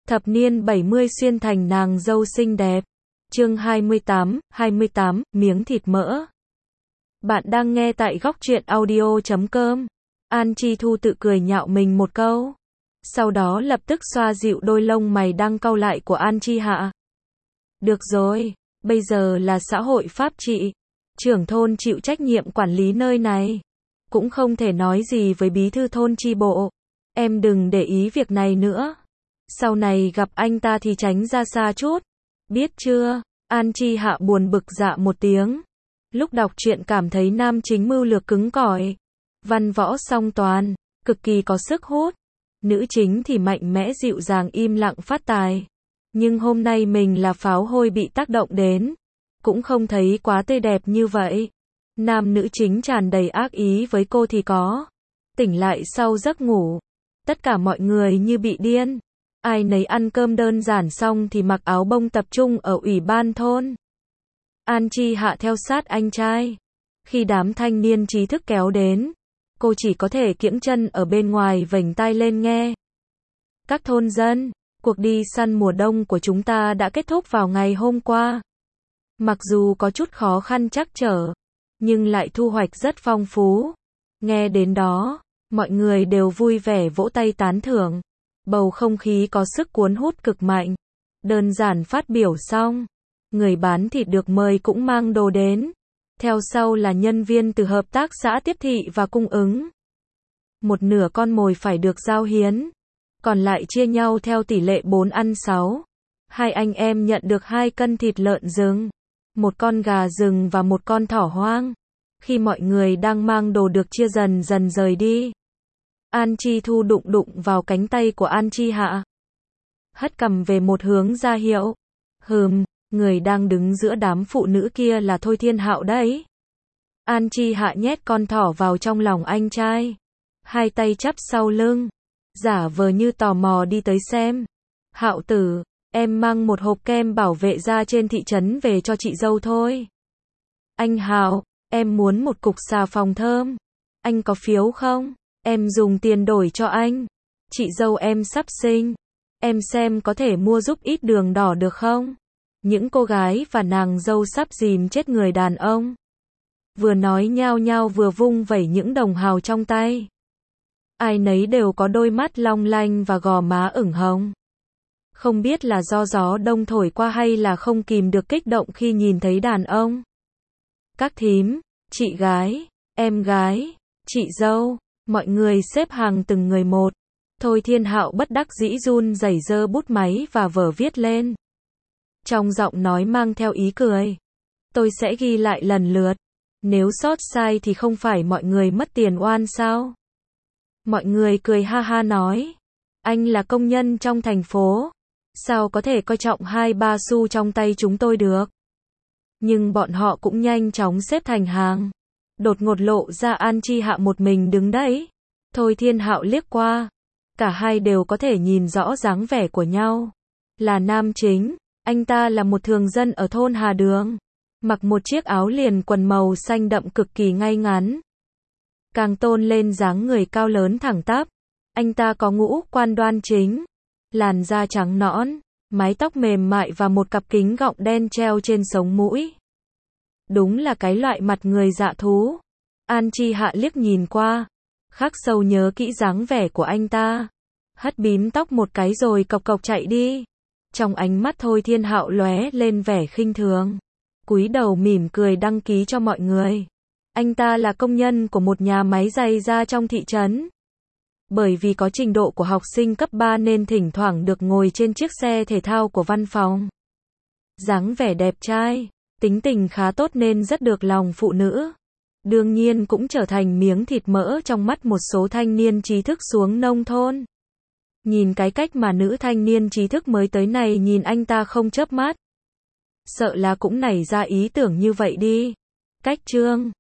Thập niên 70 xuyên thành nàng dâu xinh đẹp. Chương 28, miếng thịt mỡ. Bạn đang nghe tại góc truyện audio.com. An Chi Thu tự cười nhạo mình một câu. Sau đó lập tức xoa dịu đôi lông mày đang cau lại của An Chi Hạ. Được rồi, bây giờ là xã hội pháp trị. Trưởng thôn chịu trách nhiệm quản lý nơi này. Cũng không thể nói gì với bí thư thôn chi bộ. Em đừng để ý việc này nữa. Sau này gặp anh ta thì tránh ra xa chút. Biết chưa? An Chi Hạ buồn bực dạ một tiếng. Lúc đọc truyện cảm thấy nam chính mưu lược cứng cỏi, văn võ song toàn, cực kỳ có sức hút. Nữ chính thì mạnh mẽ dịu dàng im lặng phát tài. Nhưng hôm nay mình là pháo hôi bị tác động đến. Cũng không thấy quá tươi đẹp như vậy. Nam nữ chính tràn đầy ác ý với cô thì có. Tỉnh lại sau giấc ngủ. Tất cả mọi người như bị điên. Ai nấy ăn cơm đơn giản xong thì mặc áo bông tập trung ở ủy ban thôn. An Chi Hạ theo sát anh trai. Khi đám thanh niên trí thức kéo đến, cô chỉ có thể kiễng chân ở bên ngoài vểnh tai lên nghe. Các thôn dân, cuộc đi săn mùa đông của chúng ta đã kết thúc vào ngày hôm qua. Mặc dù có chút khó khăn trắc trở, nhưng lại thu hoạch rất phong phú. Nghe đến đó, mọi người đều vui vẻ vỗ tay tán thưởng. Bầu không khí có sức cuốn hút cực mạnh. Đơn giản phát biểu xong, người bán thịt được mời cũng mang đồ đến. Theo sau là nhân viên từ hợp tác xã tiếp thị và cung ứng. Một nửa con mồi phải được giao hiến, còn lại chia nhau theo tỷ lệ 4:6. Hai anh em nhận được 2 cân thịt lợn rừng, 1 con gà rừng và 1 con thỏ hoang. Khi mọi người đang mang đồ được chia dần dần rời đi, An Chi Thu đụng vào cánh tay của An Chi Hạ. Hất cằm về một hướng ra hiệu. Người đang đứng giữa đám phụ nữ kia là Thôi Thiên Hạo đấy. An Chi Hạ nhét con thỏ vào trong lòng anh trai. Hai tay chắp sau lưng, giả vờ như tò mò đi tới xem. Hạo tử, em mang một hộp kem bảo vệ da trên thị trấn về cho chị dâu thôi. Anh Hạo, em muốn một cục xà phòng thơm. Anh có phiếu không? Em dùng tiền đổi cho anh. Chị dâu em sắp sinh. Em xem có thể mua giúp ít đường đỏ được không? Những cô gái và nàng dâu sắp dìm chết người đàn ông. Vừa nói nhao nhao vừa vung vẩy những đồng hào trong tay. Ai nấy đều có đôi mắt long lanh và gò má ửng hồng. Không biết là do gió đông thổi qua hay là không kìm được kích động khi nhìn thấy đàn ông. Các thím, chị gái, em gái, chị dâu, mọi người xếp hàng từng người một. Thôi Thiên Hạo bất đắc dĩ run rẩy giơ bút máy và vở viết lên. Trong giọng nói mang theo ý cười. Tôi sẽ ghi lại lần lượt. Nếu sót sai thì không phải mọi người mất tiền oan sao? Mọi người cười ha ha nói. Anh là công nhân trong thành phố. Sao có thể coi trọng 2-3 xu trong tay chúng tôi được? Nhưng bọn họ cũng nhanh chóng xếp thành hàng. Đột ngột lộ ra An Chi Hạ một mình đứng đấy. Thôi Thiên Hạo liếc qua. Cả hai đều có thể nhìn rõ dáng vẻ của nhau. Là nam chính. Anh ta là một thường dân ở thôn Hà Đường. Mặc một chiếc áo liền quần màu xanh đậm cực kỳ ngay ngắn. Càng tôn lên dáng người cao lớn thẳng tắp. Anh ta có ngũ quan đoan chính. Làn da trắng nõn, mái tóc mềm mại và một cặp kính gọng đen treo trên sống mũi. Đúng là cái loại mặt người dạ thú. An Chi Hạ liếc nhìn qua, khắc sâu nhớ kỹ dáng vẻ của anh ta. Hất bím tóc một cái rồi cộc cộc chạy đi. Trong ánh mắt Thôi Thiên Hạo lóe lên vẻ khinh thường. Cúi đầu mỉm cười đăng ký cho mọi người. Anh ta là công nhân của một nhà máy giày da trong thị trấn. Bởi vì có trình độ của học sinh cấp 3 nên thỉnh thoảng được ngồi trên chiếc xe thể thao của văn phòng. Dáng vẻ đẹp trai, tính tình khá tốt nên rất được lòng phụ nữ. Đương nhiên cũng trở thành miếng thịt mỡ trong mắt một số thanh niên trí thức xuống nông thôn. Nhìn cái cách mà nữ thanh niên trí thức mới tới này nhìn anh ta không chớp mắt. Sợ là cũng nảy ra ý tưởng như vậy đi. Cách Trương,